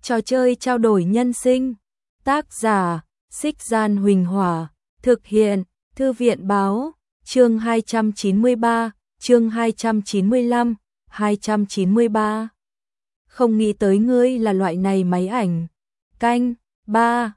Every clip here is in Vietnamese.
Trò chơi trao đổi nhân sinh. Tác giả: Xích Gian Huỳnh Hỏa. Thực hiện: Thư viện Báo. Chương 293, chương 295, 293. Không nghĩ tới ngươi là loại này máy ảnh. Canh 3,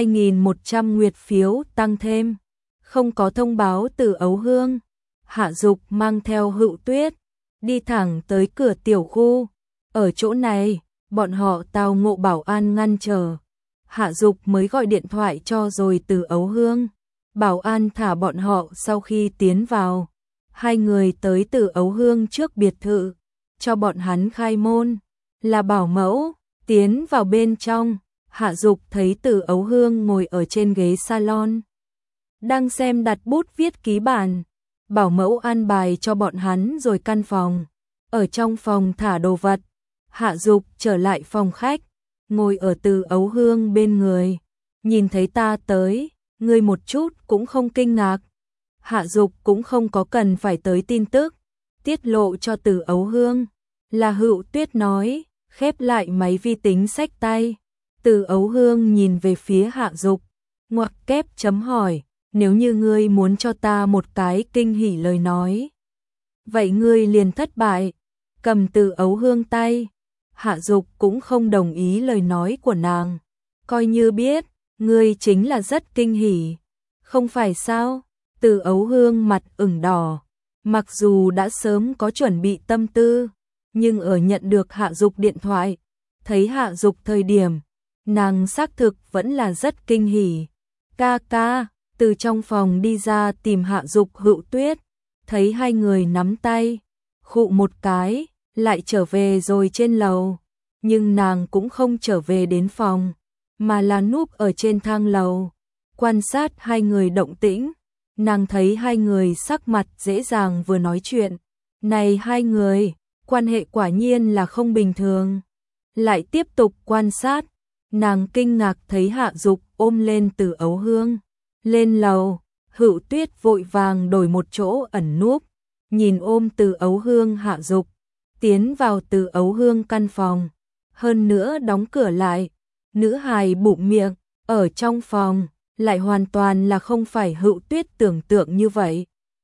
2.100 nguyệt phiếu tăng thêm. Không có thông báo từ Ấu Hương. Hạ Dục mang theo Hựu Tuyết, đi thẳng tới cửa tiểu khu. Ở chỗ này, bọn họ tao ngộ bảo an ngăn trở. Hạ Dục mới gọi điện thoại cho rồi từ Ấu Hương. Bảo an thả bọn họ sau khi tiến vào. Hai người tới từ Ấu Hương trước biệt thự, cho bọn hắn khai môn. Là bảo mẫu, tiến vào bên trong. Hạ Dục thấy từ Ấu Hương ngồi ở trên ghế salon, đang xem đặt bút viết ký bản. Bảo mẫu an bài cho bọn hắn rồi căn phòng. Ở trong phòng thả đồ vật. Hạ Dục trở lại phòng khách, ngồi ở từ Ấu Hương bên người. Nhìn thấy ta tới, ngươi một chút cũng không kinh ngạc. Hạ Dục cũng không có cần phải tới tin tức tiết lộ cho từ Ấu Hương. Là Hựu Tuyết nói, khép lại máy vi tính xách tay. Từ Ấu Hương nhìn về phía Hạ Dục, ngoặc kép chấm hỏi, nếu như ngươi muốn cho ta một cái kinh hỉ lời nói, vậy ngươi liền thất bại. Cầm từ Ấu Hương tay. Hạ Dục cũng không đồng ý lời nói của nàng. Coi như biết, ngươi chính là rất kinh hỉ. Không phải sao? Từ Ấu Hương mặt ửng đỏ. Mặc dù đã sớm có chuẩn bị tâm tư, nhưng ở nhận được Hạ Dục điện thoại, thấy Hạ Dục thời điểm, nàng xác thực vẫn là rất kinh hỉ. Ca ca, từ trong phòng đi ra tìm Hạ Dục Hựu Tuyết, thấy hai người nắm tay, khụ một cái, lại trở về rồi trên lầu. Nhưng nàng cũng không trở về đến phòng, mà là núp ở trên thang lầu, quan sát hai người động tĩnh. Nàng thấy hai người sắc mặt dễ dàng vừa nói chuyện. Này hai người, quan hệ quả nhiên là không bình thường. Lại tiếp tục quan sát, nàng kinh ngạc thấy Hạ Dục ôm lên từ Ấu Hương. Lên lầu, Hựu Tuyết vội vàng đổi một chỗ ẩn núp, nhìn ôm từ Ấu Hương Hạ Dục, tiến vào từ Ấu Hương căn phòng. Hơn nữa đóng cửa lại. Nữ hài bụng miệng, ở trong phòng, lại hoàn toàn là không phải Hựu Tuyết tưởng tượng như vậy.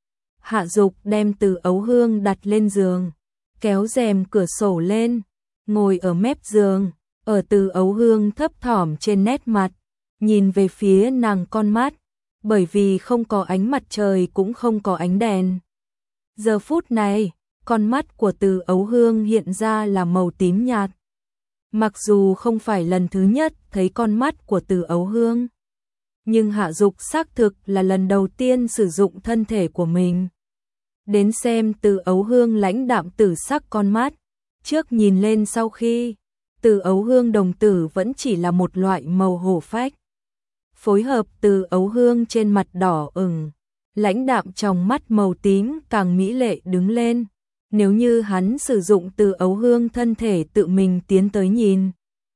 Hạ Dục đem từ Ấu Hương đặt lên giường, kéo rèm cửa sổ lên, ngồi ở mép giường, ở từ Ấu Hương thấp thỏm trên nét mặt, nhìn về phía nàng con mắt, bởi vì không có ánh mặt trời cũng không có ánh đèn. Giờ phút này, con mắt của từ Ấu Hương hiện ra là màu tím nhạt. Mặc dù không phải lần thứ nhất thấy con mắt của từ Ấu Hương, nhưng Hạ Dục xác thực là lần đầu tiên sử dụng thân thể của mình. Đến xem từ Ấu Hương lãnh đạm tử sắc con mắt, trước nhìn lên sau khi, từ Ấu Hương đồng tử vẫn chỉ là một loại màu hổ phách. Phối hợp từ Ấu Hương trên mặt đỏ ửng, lãnh đạm trong mắt màu tím càng mỹ lệ đứng lên. Nếu như hắn sử dụng từ Ấu Hương thân thể tự mình tiến tới nhìn,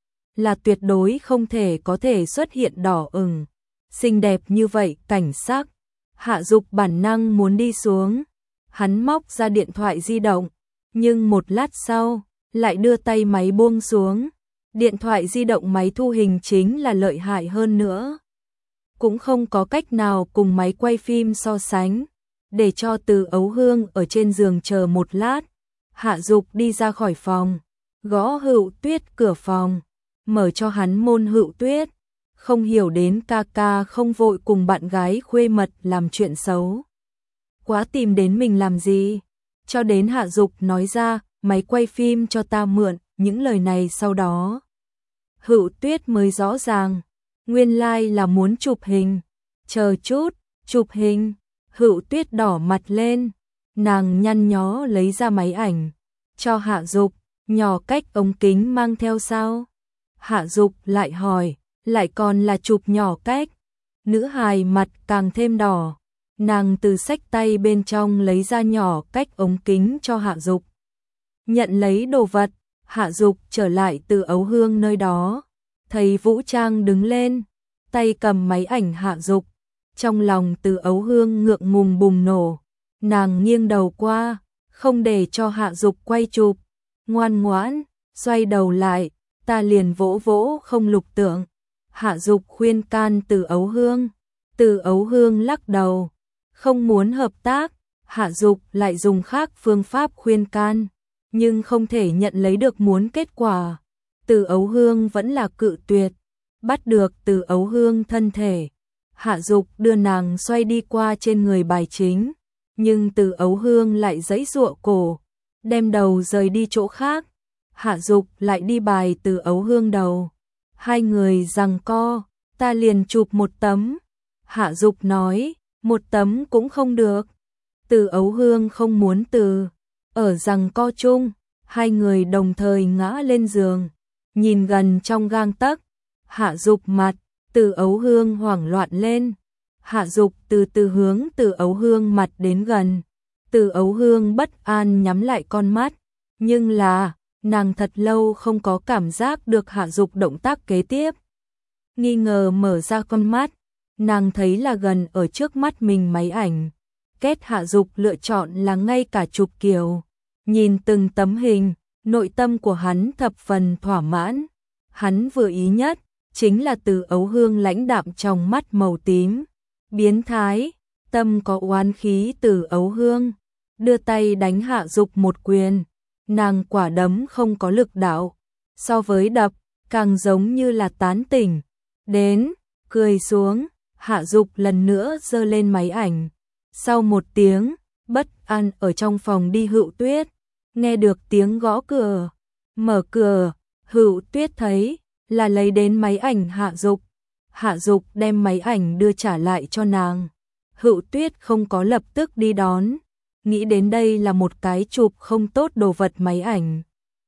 là tuyệt đối không thể có thể xuất hiện đỏ ửng. Xinh đẹp như vậy cảnh sắc, Hạ Dục bản năng muốn đi xuống. Hắn móc ra điện thoại di động, nhưng một lát sau, lại đưa tay máy buông xuống. Điện thoại di động máy thu hình chính là lợi hại hơn nữa, cũng không có cách nào cùng máy quay phim so sánh. Để cho từ Ấu Hương ở trên giường chờ một lát, Hạ Dục đi ra khỏi phòng, gõ Hựu Tuyết cửa phòng, mở cho hắn môn. Hựu Tuyết không hiểu đến ca ca không vội cùng bạn gái khuê mật làm chuyện xấu quá tìm đến mình làm gì, cho đến Hạ Dục nói ra máy quay phim cho ta mượn. Những lời này sau đó Hựu Tuyết mới rõ ràng, nguyên lai là muốn chụp hình. Chờ chút, chụp hình? Hựu Tuyết đỏ mặt lên, nàng nhăn nhó lấy ra máy ảnh, cho Hạ Dục. Nhỏ cách ống kính mang theo sao? Hạ Dục lại hỏi, lại còn là chụp nhỏ cách? Nữ hài mặt càng thêm đỏ, nàng từ xách tay bên trong lấy ra nhỏ cách ống kính cho Hạ Dục. Nhận lấy đồ vật, Hạ Dục trở lại từ Ấu Hương nơi đó, thấy Vũ Trang đứng lên, tay cầm máy ảnh Hạ Dục. Trong lòng từ Ấu Hương ngượng ngùng bùng nổ, nàng nghiêng đầu qua, không để cho Hạ Dục quay chụp, ngoan ngoãn, xoay đầu lại, ta liền vỗ vỗ không Lục Tượng. Hạ Dục khuyên can Từ Ấu Hương. Từ Ấu Hương lắc đầu, không muốn hợp tác. Hạ Dục lại dùng khác phương pháp khuyên can, nhưng không thể nhận lấy được muốn kết quả. Từ Ấu Hương vẫn là cự tuyệt. Bắt được Từ Ấu Hương thân thể, Hạ Dục đưa nàng xoay đi qua trên người bài chính, nhưng Từ Ấu Hương lại giãy giụa cổ, đem đầu rời đi chỗ khác. Hạ Dục lại đi bài Từ Ấu Hương đầu. Hai người giằng co, ta liền chụp một tấm. Hạ Dục nói, một tấm cũng không được. Từ Ấu Hương không muốn từ. Ở giằng co chung, hai người đồng thời ngã lên giường, nhìn gần trong gang tấc. Hạ Dục mặt, Từ Ấu Hương hoảng loạn lên. Hạ Dục từ từ hướng Từ Ấu Hương mặt đến gần. Từ Ấu Hương bất an nhắm lại con mắt, nhưng là nàng thật lâu không có cảm giác được Hạ Dục động tác kế tiếp. Nghi ngờ mở ra con mắt, nàng thấy là gần ở trước mắt mình máy ảnh. Kết Hạ Dục lựa chọn là ngay cả chụp kiểu. Nhìn từng tấm hình, nội tâm của hắn thập phần thỏa mãn. Hắn vừa ý nhất chính là Từ Ấu Hương lãnh đạm trong mắt màu tím. Biến thái, tâm có oán khí. Từ Ấu Hương đưa tay đánh Hạ Dục một quyền. Nàng quả đấm không có lực đạo, so với đập, càng giống như là tán tỉnh. Đến, cười xuống, Hạ Dục lần nữa giơ lên máy ảnh. Sau một tiếng, bất an ở trong phòng đi Hữu Tuyết, nghe được tiếng gõ cửa. Mở cửa, Hữu Tuyết thấy là lấy đến máy ảnh Hạ Dục. Hạ Dục đem máy ảnh đưa trả lại cho nàng. Hữu Tuyết không có lập tức đi đón, nghĩ đến đây là một cái chụp không tốt đồ vật máy ảnh.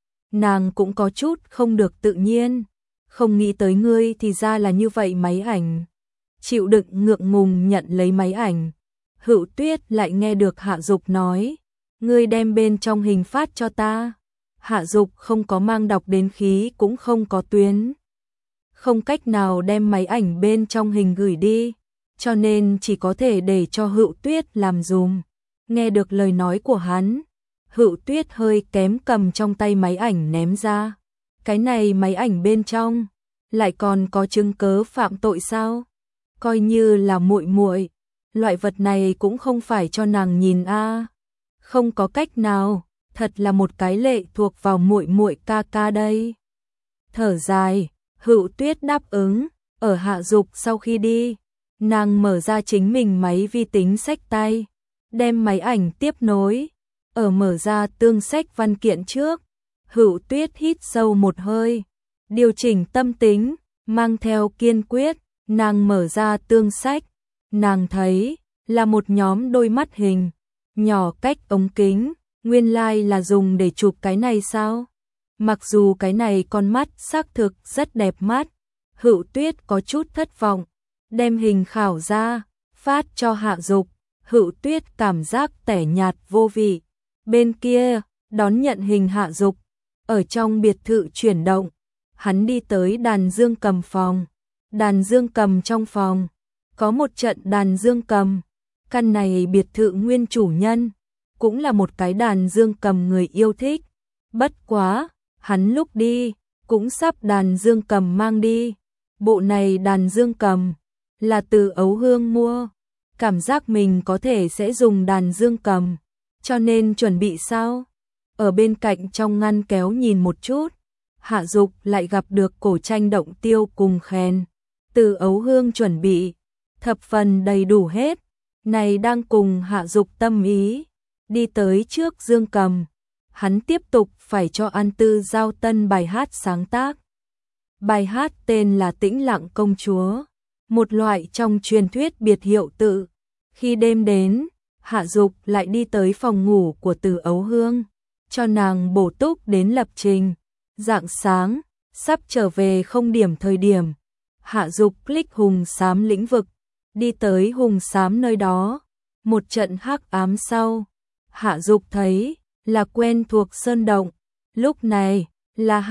Nàng cũng có chút không được tự nhiên, không nghĩ tới ngươi thì ra là như vậy máy ảnh. Chịu đựng ngượng ngùng nhận lấy máy ảnh. Hữu Tuyết lại nghe được Hạ Dục nói, ngươi đem bên trong hình phát cho ta. Hạ Dục không có mang đọc đến khí cũng không có tuyến, không cách nào đem máy ảnh bên trong hình gửi đi, cho nên chỉ có thể để cho Hữu Tuyết làm dùm. Nghe được lời nói của hắn, Hữu Tuyết hơi kém cầm trong tay máy ảnh ném ra. Cái này máy ảnh bên trong lại còn có chứng cớ phạm tội sao? Coi như là muội muội, loại vật này cũng không phải cho nàng nhìn a. Không có cách nào, thật là một cái lệ thuộc vào muội muội ca ca đây. Thở dài, Hữu Tuyết đáp ứng. Ở Hạ Dục sau khi đi, nàng mở ra chính mình máy vi tính xách tay, đem máy ảnh tiếp nối. Ở mở ra tương sách văn kiện trước, Hữu Tuyết hít sâu một hơi, điều chỉnh tâm tính, mang theo kiên quyết, nàng mở ra tương sách. Nàng thấy là một nhóm đôi mắt hình nhỏ cách ống kính, nguyên lai là dùng để chụp cái này sao? Mặc dù cái này con mắt xác thực rất đẹp mắt, Hữu Tuyết có chút thất vọng, đem hình khảo ra, phát cho Hạ Dục. Hữu Tuyết cảm giác tẻ nhạt vô vị. Bên kia, đón nhận hình Hạ Dục, ở trong biệt thự chuyển động, hắn đi tới đàn dương cầm phòng. Đàn dương cầm trong phòng, có một trận đàn dương cầm. Căn này biệt thự nguyên chủ nhân, cũng là một cái đàn dương cầm người yêu thích. Bất quá, hắn lúc đi, cũng sắp đàn dương cầm mang đi. Bộ này đàn dương cầm, là Từ Ấu Hương mua. Cảm giác mình có thể sẽ dùng đàn dương cầm, cho nên chuẩn bị sao? Ở bên cạnh trong ngăn kéo nhìn một chút, Hạ Dục lại gặp được cổ tranh động tiêu cùng khen. Từ Ấu Hương chuẩn bị thập phần đầy đủ hết, này đang cùng Hạ Dục tâm ý. Đi tới trước dương cầm, hắn tiếp tục phải cho An Tư giao tân bài hát sáng tác. Bài hát tên là Tĩnh Lặng Công Chúa, một loại trong truyền thuyết biệt hiệu tự. Khi đêm đến, Hạ Dục lại đi tới phòng ngủ của Từ Ấu Hương, cho nàng bổ túc đến lập trình. Rạng sáng, sắp trở về không điểm thời điểm, Hạ Dục click hùng xám lĩnh vực, đi tới hùng xám nơi đó. Một trận hắc ám sau, Hạ Dục thấy là quen thuộc sơn động. Lúc này là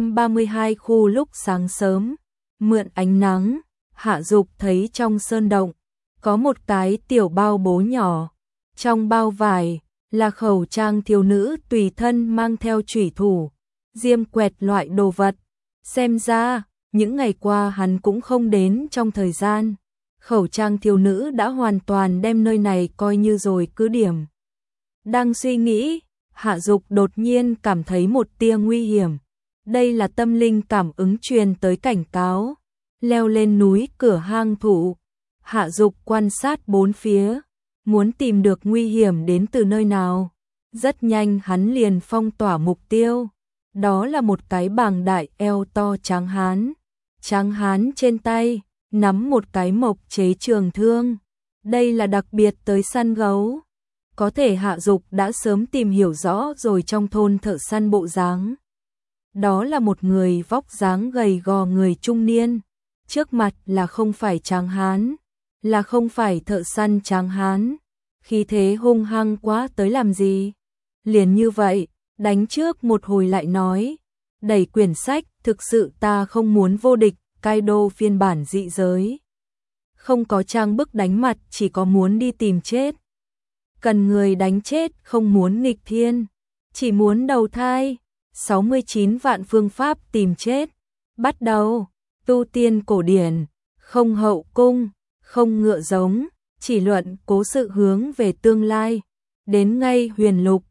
232 khu lúc sáng sớm, mượn ánh nắng, Hạ Dục thấy trong sơn động có một cái tiểu bao bố nhỏ. Trong bao vải là khẩu trang thiếu nữ tùy thân mang theo chủy thủ, diêm quẹt loại đồ vật. Xem ra, những ngày qua hắn cũng không đến trong thời gian. Khẩu trang thiếu nữ đã hoàn toàn đem nơi này coi như rồi cứ điểm. Đang suy nghĩ, Hạ Dục đột nhiên cảm thấy một tia nguy hiểm. Đây là tâm linh cảm ứng truyền tới cảnh cáo. Leo lên núi cửa hang thủ. Hạ Dục quan sát bốn phía, muốn tìm được nguy hiểm đến từ nơi nào. Rất nhanh hắn liền phong tỏa mục tiêu. Đó là một cái bàng đại eo to tráng hán. Tráng hán trên tay nắm một cái mộc chế trường thương. Đây là đặc biệt tới săn gấu. Có thể Hạ Dục đã sớm tìm hiểu rõ rồi, trong thôn thợ săn bộ dáng. Đó là một người vóc dáng gầy gò, người trung niên. Trước mặt là không phải tráng hán, là không phải thợ săn tráng hán. Khí thế hung hăng quá, tới làm gì? Liền như vậy, đánh trước một hồi lại nói. Đẩy quyển sách, thực sự ta không muốn vô địch, Kaido phiên bản dị giới. Không có trang bức đánh mặt, chỉ có muốn đi tìm chết. Cần người đánh chết, không muốn nghịch thiên, chỉ muốn đầu thai. 69 vạn phương pháp tìm chết. Bắt đầu, tu tiên cổ điển, không hậu cung, không ngựa giống, chỉ luận cố sự hướng về tương lai. Đến ngay huyền lục,